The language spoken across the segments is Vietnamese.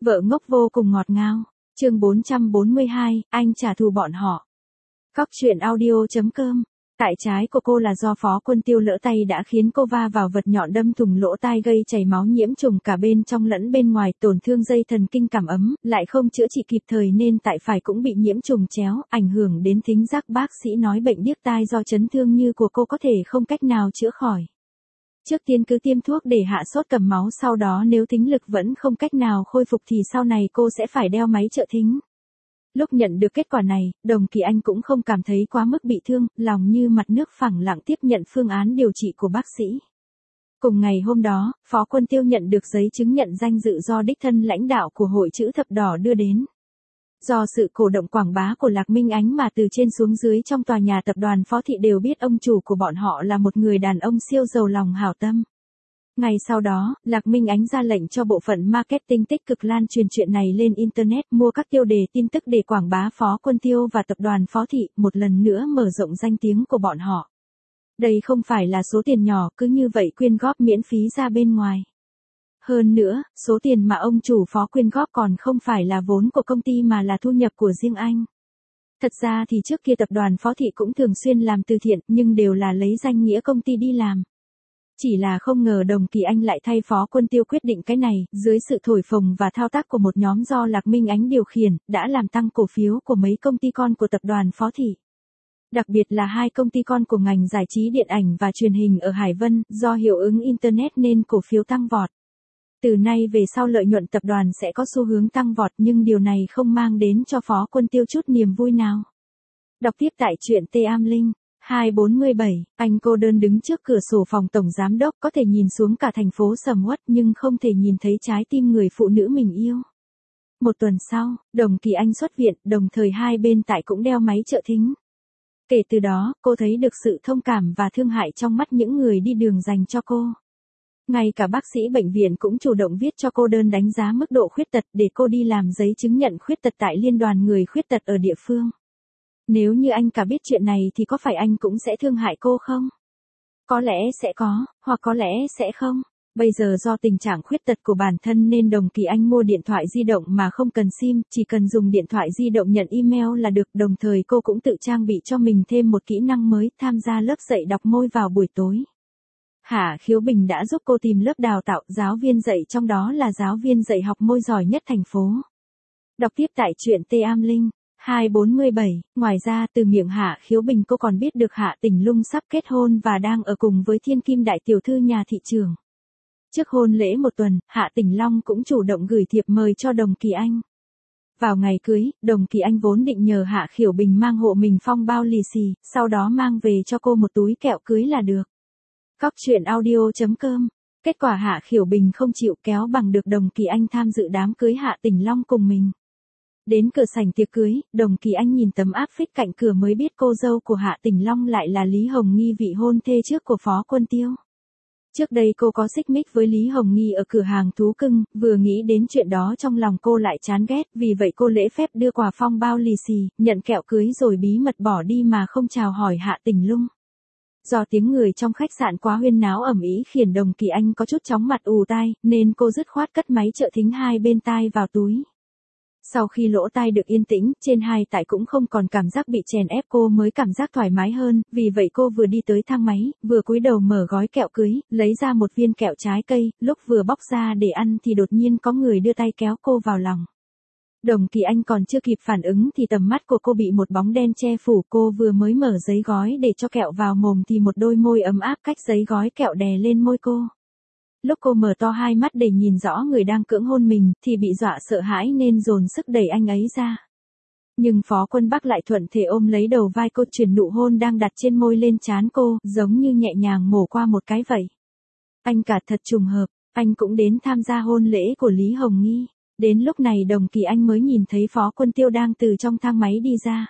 Vợ ngốc vô cùng ngọt ngào. Chương 442, anh trả thù bọn họ. Cóc truyện audio.com. Tại trái của cô là do Phó Quân Tiêu lỡ tay đã khiến cô va vào vật nhọn đâm thủng lỗ tai gây chảy máu nhiễm trùng cả bên trong lẫn bên ngoài, tổn thương dây thần kinh cảm ấm, lại không chữa trị kịp thời nên tại phải cũng bị nhiễm trùng chéo, ảnh hưởng đến thính giác. Bác sĩ nói bệnh điếc tai do chấn thương như của cô có thể không cách nào chữa khỏi. Trước tiên cứ tiêm thuốc để hạ sốt cầm máu, sau đó nếu thính lực vẫn không cách nào khôi phục thì sau này cô sẽ phải đeo máy trợ thính. Lúc nhận được kết quả này, Đồng Kỳ Anh cũng không cảm thấy quá mức bị thương, lòng như mặt nước phẳng lặng tiếp nhận phương án điều trị của bác sĩ. Cùng ngày hôm đó, Phó Quân Tiêu nhận được giấy chứng nhận danh dự do đích thân lãnh đạo của Hội Chữ Thập Đỏ đưa đến. Do sự cổ động quảng bá của Lạc Minh Ánh mà từ trên xuống dưới trong tòa nhà tập đoàn Phó Thị đều biết ông chủ của bọn họ là một người đàn ông siêu giàu lòng hảo tâm. Ngày sau đó, Lạc Minh Ánh ra lệnh cho bộ phận marketing tích cực lan truyền chuyện này lên Internet, mua các tiêu đề tin tức để quảng bá Phó Quân Tiêu và tập đoàn Phó Thị, một lần nữa mở rộng danh tiếng của bọn họ. Đây không phải là số tiền nhỏ, cứ như vậy quyên góp miễn phí ra bên ngoài. Hơn nữa, số tiền mà ông chủ Phó quyên góp còn không phải là vốn của công ty mà là thu nhập của riêng anh. Thật ra thì trước kia tập đoàn Phó Thị cũng thường xuyên làm từ thiện, nhưng đều là lấy danh nghĩa công ty đi làm. Chỉ là không ngờ Đồng Kỳ Anh lại thay Phó Quân Tiêu quyết định cái này, dưới sự thổi phồng và thao tác của một nhóm do Lạc Minh Ánh điều khiển, đã làm tăng cổ phiếu của mấy công ty con của tập đoàn Phó Thị. Đặc biệt là hai công ty con của ngành giải trí điện ảnh và truyền hình ở Hải Vân, do hiệu ứng Internet nên cổ phiếu tăng vọt. Từ nay về sau lợi nhuận tập đoàn sẽ có xu hướng tăng vọt, nhưng điều này không mang đến cho Phó Quân Tiêu chút niềm vui nào. Đọc tiếp tại truyện T Am Linh. 247, anh cô đơn đứng trước cửa sổ phòng tổng giám đốc, có thể nhìn xuống cả thành phố sầm uất nhưng không thể nhìn thấy trái tim người phụ nữ mình yêu. Một tuần sau, Đồng Kỳ Anh xuất viện, đồng thời hai bên tại cũng đeo máy trợ thính. Kể từ đó, cô thấy được sự thông cảm và thương hại trong mắt những người đi đường dành cho cô. Ngay cả bác sĩ bệnh viện cũng chủ động viết cho cô đơn đánh giá mức độ khuyết tật để cô đi làm giấy chứng nhận khuyết tật tại Liên đoàn Người Khuyết tật ở địa phương. Nếu như anh cả biết chuyện này thì có phải anh cũng sẽ thương hại cô không? Có lẽ sẽ có, hoặc có lẽ sẽ không. Bây giờ do tình trạng khuyết tật của bản thân nên Đồng Kỳ Anh mua điện thoại di động mà không cần SIM, chỉ cần dùng điện thoại di động nhận email là được. Đồng thời cô cũng tự trang bị cho mình thêm một kỹ năng mới, tham gia lớp dạy đọc môi vào buổi tối. Hạ Khiếu Bình đã giúp cô tìm lớp đào tạo, giáo viên dạy trong đó là giáo viên dạy học môi giỏi nhất thành phố. Đọc tiếp tại truyện T Am Linh. 247, ngoài ra từ miệng Hạ Khiếu Bình cô còn biết được Hạ Tỉnh Lung sắp kết hôn và đang ở cùng với thiên kim đại tiểu thư nhà thị trường. Trước hôn lễ một tuần, Hạ Tỉnh Long cũng chủ động gửi thiệp mời cho Đồng Kỳ Anh. Vào ngày cưới, Đồng Kỳ Anh vốn định nhờ Hạ Khiếu Bình mang hộ mình phong bao lì xì, sau đó mang về cho cô một túi kẹo cưới là được. Cóc truyện audio.com. Kết quả Hạ Khiếu Bình không chịu, kéo bằng được Đồng Kỳ Anh tham dự đám cưới Hạ Tỉnh Long cùng mình. Đến cửa sảnh tiệc cưới, Đồng Kỳ Anh nhìn tấm áp phích cạnh cửa mới biết cô dâu của Hạ Tỉnh Long lại là Lý Hồng Nghi, vị hôn thê trước của Phó Quân Tiêu. Trước đây cô có xích mích với Lý Hồng Nghi ở cửa hàng thú cưng, vừa nghĩ đến chuyện đó trong lòng cô lại chán ghét, vì vậy cô lễ phép đưa quà phong bao lì xì, nhận kẹo cưới rồi bí mật bỏ đi mà không chào hỏi Hạ Tỉnh Lung. Do tiếng người trong khách sạn quá huyên náo ầm ĩ khiến Đồng Kỳ Anh có chút chóng mặt ù tai, nên cô dứt khoát cất máy trợ thính hai bên tai vào túi. Sau khi lỗ tai được yên tĩnh, trên hai tại cũng không còn cảm giác bị chèn ép, cô mới cảm giác thoải mái hơn, vì vậy cô vừa đi tới thang máy, vừa cúi đầu mở gói kẹo cưới, lấy ra một viên kẹo trái cây, lúc vừa bóc ra để ăn thì đột nhiên có người đưa tay kéo cô vào lòng. Đồng Kỳ Anh còn chưa kịp phản ứng thì tầm mắt của cô bị một bóng đen che phủ, cô vừa mới mở giấy gói để cho kẹo vào mồm thì một đôi môi ấm áp cách giấy gói kẹo đè lên môi cô. Lúc cô mở to hai mắt để nhìn rõ người đang cưỡng hôn mình, thì bị dọa sợ hãi nên dồn sức đẩy anh ấy ra. Nhưng Phó Quân Bắc lại thuận thể ôm lấy đầu vai cô, chuyển nụ hôn đang đặt trên môi lên trán cô, giống như nhẹ nhàng mổ qua một cái vậy. Anh cả thật trùng hợp, anh cũng đến tham gia hôn lễ của Lý Hồng Nghi. Đến lúc này Đồng Kỳ Anh mới nhìn thấy Phó Quân Tiêu đang từ trong thang máy đi ra.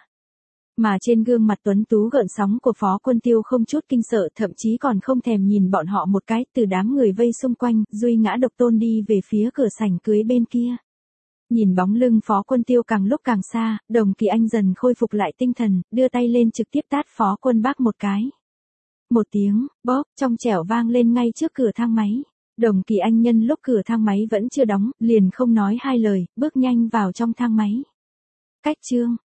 Mà trên gương mặt tuấn tú gợn sóng của Phó Quân Tiêu không chút kinh sợ, thậm chí còn không thèm nhìn bọn họ một cái, từ đám người vây xung quanh, duy ngã độc tôn đi về phía cửa sảnh cưới bên kia. Nhìn bóng lưng Phó Quân Tiêu càng lúc càng xa, Đồng Kỳ Anh dần khôi phục lại tinh thần, đưa tay lên trực tiếp tát Phó Quân Bác một cái. Một tiếng, bóp, trong trẻo vang lên ngay trước cửa thang máy. Đồng Kỳ Anh nhân lúc cửa thang máy vẫn chưa đóng, liền không nói hai lời, bước nhanh vào trong thang máy. Cách chương